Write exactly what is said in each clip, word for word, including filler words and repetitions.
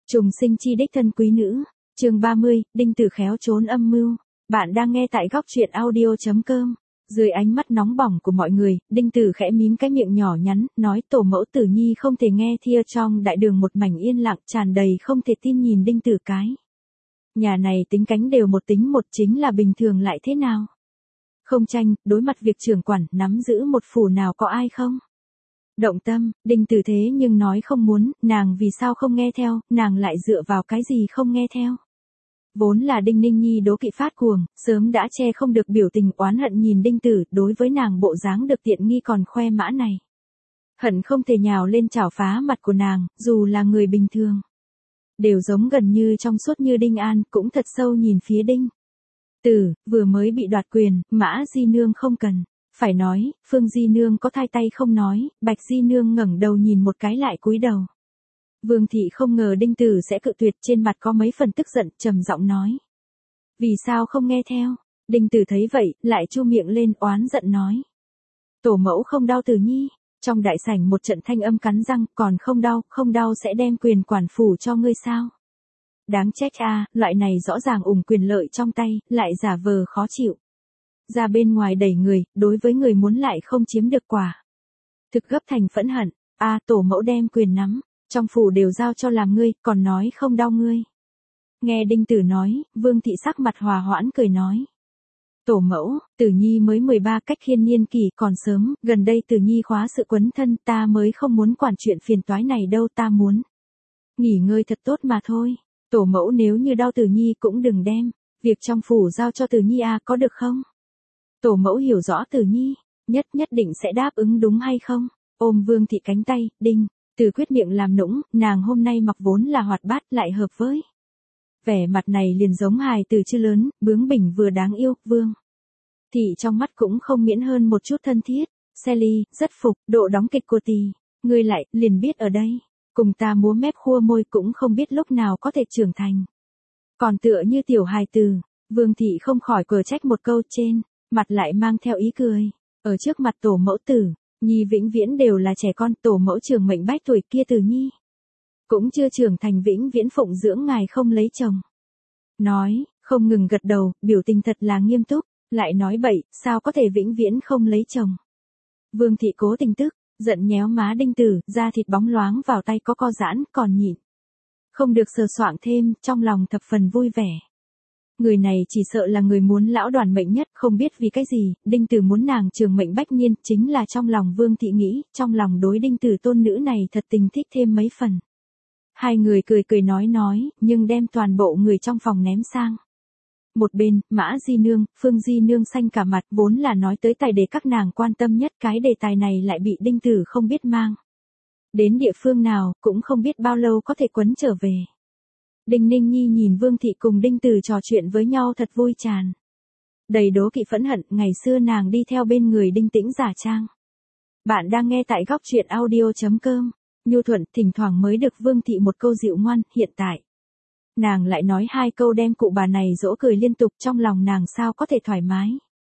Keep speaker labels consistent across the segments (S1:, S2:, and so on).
S1: Trùng sinh chi đích thân quý nữ, chương ba mươi, Đinh Tử khéo trốn âm mưu. Bạn đang nghe tại góc truyện audio chấm com. Dưới ánh mắt nóng bỏng của mọi người, Đinh Tử khẽ mím cái miệng nhỏ nhắn, nói tổ mẫu Tử Nhi không thể nghe thia trong đại đường một mảnh yên lặng tràn đầy không thể tin nhìn Đinh Tử cái. Nhà này tính cánh đều một tính một chính là bình thường lại thế nào? Không tranh, đối mặt việc trưởng quản, nắm giữ một phủ nào có ai không? Động tâm, Đinh Tử thế nhưng nói không muốn, nàng vì sao không nghe theo, nàng lại dựa vào cái gì không nghe theo. Vốn là Đinh Ninh Nhi đố kỵ phát cuồng, sớm đã che không được biểu tình oán hận nhìn Đinh Tử, đối với nàng bộ dáng được tiện nghi còn khoe mã này. Hận không thể nhào lên chảo phá mặt của nàng, dù là người bình thường. Đều giống gần như trong suốt như Đinh An, cũng thật sâu nhìn phía Đinh Tử, vừa mới bị đoạt quyền, Mã Di Nương không cần. Phải nói, Phương Di Nương có thay tay không nói, Bạch Di Nương ngẩng đầu nhìn một cái lại cúi đầu. Vương thị không ngờ Đinh Tử sẽ cự tuyệt, trên mặt có mấy phần tức giận, trầm giọng nói. Vì sao không nghe theo? Đinh Tử thấy vậy, lại chu miệng lên oán giận nói. Tổ mẫu không đau Tử Nhi. Trong đại sảnh một trận thanh âm cắn răng, còn không đau, không đau sẽ đem quyền quản phủ cho ngươi sao? Đáng trách a, loại này rõ ràng ủng quyền lợi trong tay, lại giả vờ khó chịu. Ra bên ngoài đẩy người, đối với người muốn lại không chiếm được quả. Thực gấp thành phẫn hận, a tổ mẫu đem quyền nắm, trong phủ đều giao cho làm ngươi, còn nói không đau ngươi. Nghe Đinh Tử nói, Vương thị sắc mặt hòa hoãn cười nói. Tổ mẫu, Tử Nhi mới mười ba cách khiên niên kỳ còn sớm, gần đây Tử Nhi khóa sự quấn thân, ta mới không muốn quản chuyện phiền toái này đâu, ta muốn nghỉ ngơi thật tốt mà thôi. Tổ mẫu nếu như đau Tử Nhi cũng đừng đem việc trong phủ giao cho Tử Nhi a, có được không? Tổ mẫu hiểu rõ Tử Nhi, nhất nhất định sẽ đáp ứng đúng hay không? Ôm Vương thị cánh tay, Đinh Tử quyết miệng làm nũng, nàng hôm nay mặc vốn là hoạt bát lại hợp với vẻ mặt này liền giống hài từ chưa lớn, bướng bỉnh vừa đáng yêu. Vương thị trong mắt cũng không miễn hơn một chút thân thiết. Sally, rất phục, độ đóng kịch của tỷ, ngươi lại, liền biết ở đây, cùng ta múa mép khua môi cũng không biết lúc nào có thể trưởng thành. Còn tựa như tiểu hài từ, Vương thị không khỏi cười trách một câu, trên mặt lại mang theo ý cười. Ở trước mặt tổ mẫu Tử Nhi vĩnh viễn đều là trẻ con, tổ mẫu trường mệnh bách tuổi kia Tử Nhi cũng chưa trưởng thành, vĩnh viễn phụng dưỡng ngài không lấy chồng. Nói, không ngừng gật đầu, biểu tình thật là nghiêm túc, lại nói bậy, sao có thể vĩnh viễn không lấy chồng. Vương thị cố tình tức, giận nhéo má Đinh Tử, da thịt bóng loáng vào tay có co giãn, còn nhịn không được sờ soạng thêm, trong lòng thập phần vui vẻ. Người này chỉ sợ là người muốn lão đoàn mệnh nhất, không biết vì cái gì, Đinh Tử muốn nàng trường mệnh bách niên, chính là trong lòng Vương thị nghĩ, trong lòng đối Đinh Tử tôn nữ này thật tình thích thêm mấy phần. Hai người cười cười nói nói, nhưng đem toàn bộ người trong phòng ném sang một bên. Mã Di Nương, Phương Di Nương xanh cả mặt, vốn là nói tới tài đề các nàng quan tâm nhất, cái đề tài này lại bị Đinh Tử không biết mang đến địa phương nào, cũng không biết bao lâu có thể quấn trở về. Đinh Ninh Nhi nhìn Vương thị cùng Đinh Tử trò chuyện với nhau thật vui tràn đầy đố kỵ phẫn hận, ngày xưa nàng đi theo bên người Đinh Tĩnh giả trang. Bạn đang nghe tại góc truyện audio chấm com. Nhu thuận, thỉnh thoảng mới được Vương thị một câu dịu ngoan, hiện tại nàng lại nói hai câu đem cụ bà này dỗ cười liên tục, trong lòng nàng sao có thể thoải mái.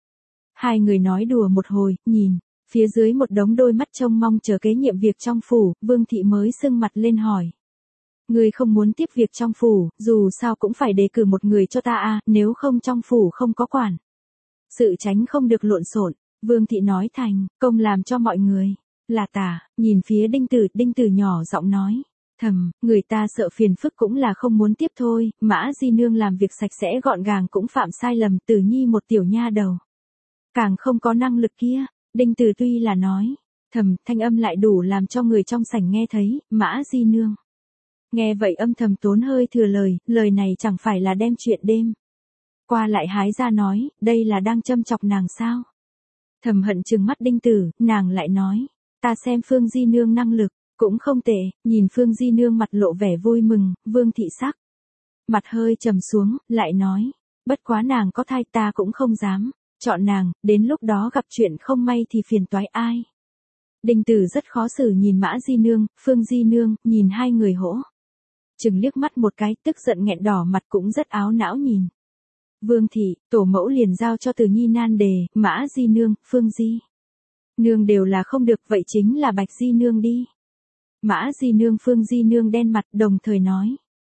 S1: Hai người nói đùa một hồi, nhìn phía dưới một đống đôi mắt trông mong chờ kế nhiệm việc trong phủ, Vương thị mới sưng mặt lên hỏi. Người không muốn tiếp việc trong phủ, dù sao cũng phải đề cử một người cho ta a, nếu không trong phủ không có quản sự tránh không được lộn xộn. Vương thị nói thành công làm cho mọi người là tả, nhìn phía Đinh Tử, Đinh Tử nhỏ giọng nói. Thầm, người ta sợ phiền phức cũng là không muốn tiếp thôi, Mã Di Nương làm việc sạch sẽ gọn gàng cũng phạm sai lầm, Tử Nhi một tiểu nha đầu càng không có năng lực kia. Đinh Tử tuy là nói thầm, thanh âm lại đủ làm cho người trong sảnh nghe thấy. Mã Di Nương nghe vậy âm thầm tốn hơi thừa lời, lời này chẳng phải là đem chuyện đêm qua lại hái ra nói, đây là đang châm chọc nàng sao. Thầm hận trừng mắt Đinh Tử, nàng lại nói, ta xem Phương Di Nương năng lực cũng không tệ. Nhìn Phương Di Nương mặt lộ vẻ vui mừng, Vương thị sắc mặt hơi trầm xuống, lại nói, bất quá nàng có thai ta cũng không dám chọn nàng, đến lúc đó gặp chuyện không may thì phiền toái ai. Đinh Tử rất khó xử nhìn Mã Di Nương, Phương Di Nương, nhìn hai người hỗ chừng liếc mắt một cái, tức giận nghẹn đỏ mặt, cũng rất áo não nhìn Vương thị. Tổ mẫu liền giao cho Tử Nhi nan đề, Mã Di Nương, Phương Di Nương đều là không được, vậy chính là Bạch Di Nương đi. Mã Di Nương, Phương Di Nương đen mặt, đồng thời nói.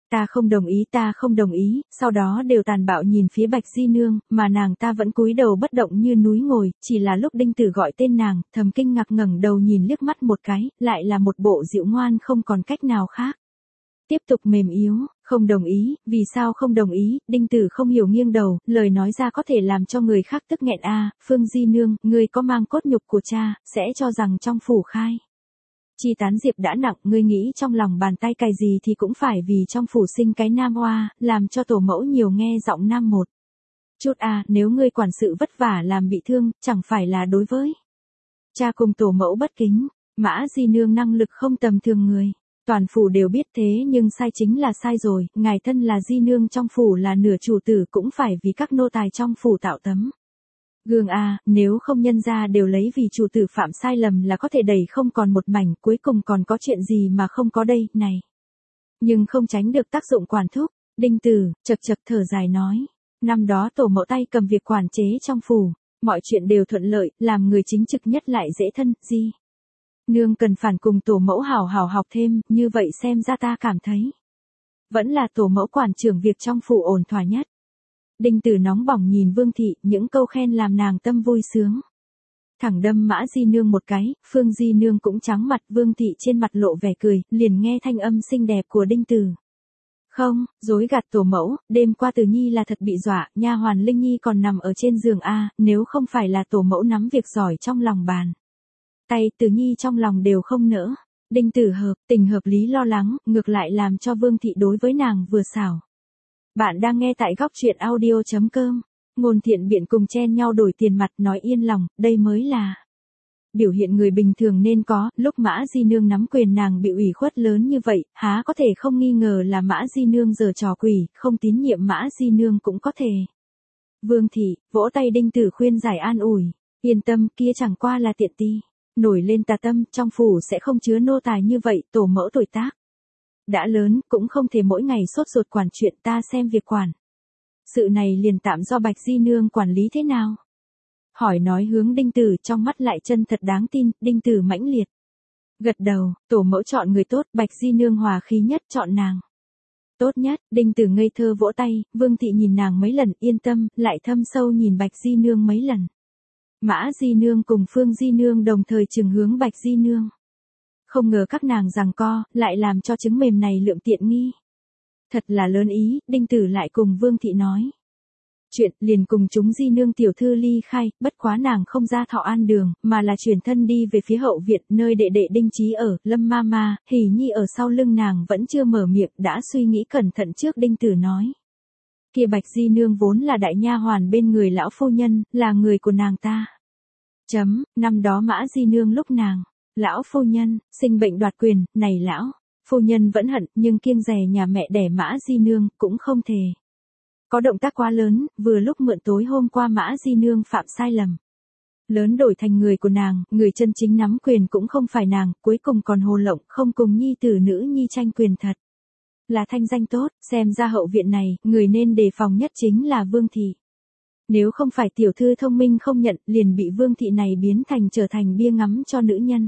S1: Ta không đồng ý, ta không đồng ý, sau đó đều tàn bạo nhìn phía Bạch Di Nương, mà nàng ta vẫn cúi đầu bất động như núi ngồi, chỉ là lúc Đinh Tử gọi tên nàng, thầm kinh ngạc ngẩng đầu nhìn liếc mắt một cái, lại là một bộ dịu ngoan không còn cách nào khác. Tiếp tục mềm yếu, không đồng ý, vì sao không đồng ý, Đinh Tử không hiểu nghiêng đầu, lời nói ra có thể làm cho người khác tức nghẹn a. Phương Di Nương, ngươi có mang cốt nhục của cha, sẽ cho rằng trong phủ khai. Chi tán diệp đã nặng, ngươi nghĩ trong lòng bàn tay cày gì thì cũng phải vì trong phủ sinh cái nam oa, làm cho tổ mẫu nhiều nghe giọng nam một chút a. Nếu ngươi quản sự vất vả làm bị thương, chẳng phải là đối với cha cùng tổ mẫu bất kính. Mã Di Nương năng lực không tầm thường người. Toàn phủ đều biết thế nhưng sai chính là sai rồi, ngài thân là Di Nương trong phủ là nửa chủ tử cũng phải vì các nô tài trong phủ tạo tấm gương a. Nếu không nhân ra đều lấy vì chủ tử phạm sai lầm là có thể đẩy không còn một mảnh, cuối cùng còn có chuyện gì mà không có đây, này. Nhưng không tránh được tác dụng quản thúc. Đinh Tử, chật chật thở dài nói. Năm đó tổ mẫu tay cầm việc quản chế trong phủ, mọi chuyện đều thuận lợi, làm người chính trực nhất lại dễ thân, Di Nương cần phản cùng tổ mẫu hào hào học thêm, như vậy xem ra ta cảm thấy. Vẫn là tổ mẫu quản trưởng việc trong phủ ổn thỏa nhất. Đinh Tử nóng bỏng nhìn Vương Thị, những câu khen làm nàng tâm vui sướng. Thẳng đâm Mã Di Nương một cái, Phương Di Nương cũng trắng mặt, Vương Thị trên mặt lộ vẻ cười, liền nghe thanh âm xinh đẹp của Đinh Tử. Không, dối gạt tổ mẫu, đêm qua Tử Nhi là thật bị dọa, nha hoàn Linh Nhi còn nằm ở trên giường a, nếu không phải là tổ mẫu nắm việc giỏi trong lòng bàn tay, Tử Nhi trong lòng đều không nỡ. Đinh Tử hợp, tình hợp lý lo lắng, ngược lại làm cho Vương Thị đối với nàng vừa xảo. Bạn đang nghe tại góc truyện audio chấm com. Ngôn thiện biện cùng chen nhau đổi tiền mặt nói yên lòng, đây mới là biểu hiện người bình thường nên có. Lúc Mã Di Nương nắm quyền nàng bị ủy khuất lớn như vậy, há có thể không nghi ngờ là Mã Di Nương giở trò quỷ, không tín nhiệm Mã Di Nương cũng có thể. Vương Thị, vỗ tay Đinh Tử khuyên giải an ủi. Yên tâm, kia chẳng qua là tiện ti. Nổi lên tà tâm, trong phủ sẽ không chứa nô tài như vậy, tổ mẫu tuổi tác đã lớn, cũng không thể mỗi ngày sốt ruột quản chuyện, ta xem việc quản sự này liền tạm do Bạch Di Nương quản lý thế nào. Hỏi nói hướng Đinh Tử, trong mắt lại chân thật đáng tin. Đinh Tử mãnh liệt gật đầu, tổ mẫu chọn người tốt, Bạch Di Nương hòa khí nhất, chọn nàng tốt nhất. Đinh Tử ngây thơ vỗ tay, Vương Thị nhìn nàng mấy lần, yên tâm, lại thâm sâu nhìn Bạch Di Nương mấy lần. Mã Di Nương cùng Phương Di Nương đồng thời chừng hướng Bạch Di Nương. Không ngờ các nàng giằng co, lại làm cho trứng mềm này lượm tiện nghi. Thật là lớn ý, Đinh Tử lại cùng Vương Thị nói chuyện, liền cùng chúng Di Nương tiểu thư ly khai, bất quá nàng không ra Thọ An đường, mà là chuyển thân đi về phía hậu viện, nơi đệ đệ Đinh Chí ở. Lâm ma ma, Hỉ Nhi ở sau lưng nàng vẫn chưa mở miệng, đã suy nghĩ cẩn thận trước. Đinh Tử nói, kia Bạch Di Nương vốn là đại nha hoàn bên người lão phu nhân, là người của nàng ta. Chấm, năm đó Mã Di Nương lúc nàng lão phu nhân sinh bệnh đoạt quyền, này lão phu nhân vẫn hận, nhưng kiêng dè nhà mẹ đẻ Mã Di Nương, cũng không thể có động tác quá lớn. Vừa lúc mượn tối hôm qua Mã Di Nương phạm sai lầm lớn đổi thành người của nàng, người chân chính nắm quyền cũng không phải nàng, cuối cùng còn hồ lộng, không cùng nhi tử nữ nhi tranh quyền, thật là thanh danh tốt. Xem ra hậu viện này, người nên đề phòng nhất chính là Vương Thị. Nếu không phải tiểu thư thông minh không nhận, liền bị Vương Thị này biến thành trở thành bia ngắm cho nữ nhân.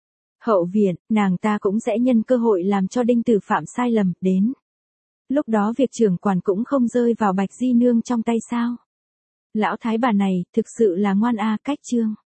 S1: Hậu viện, nàng ta cũng sẽ nhân cơ hội làm cho Đinh Tử phạm sai lầm, đến lúc đó việc trưởng quản cũng không rơi vào Bạch Di Nương trong tay sao. Lão thái bà này, thực sự là ngoan a. Cách chương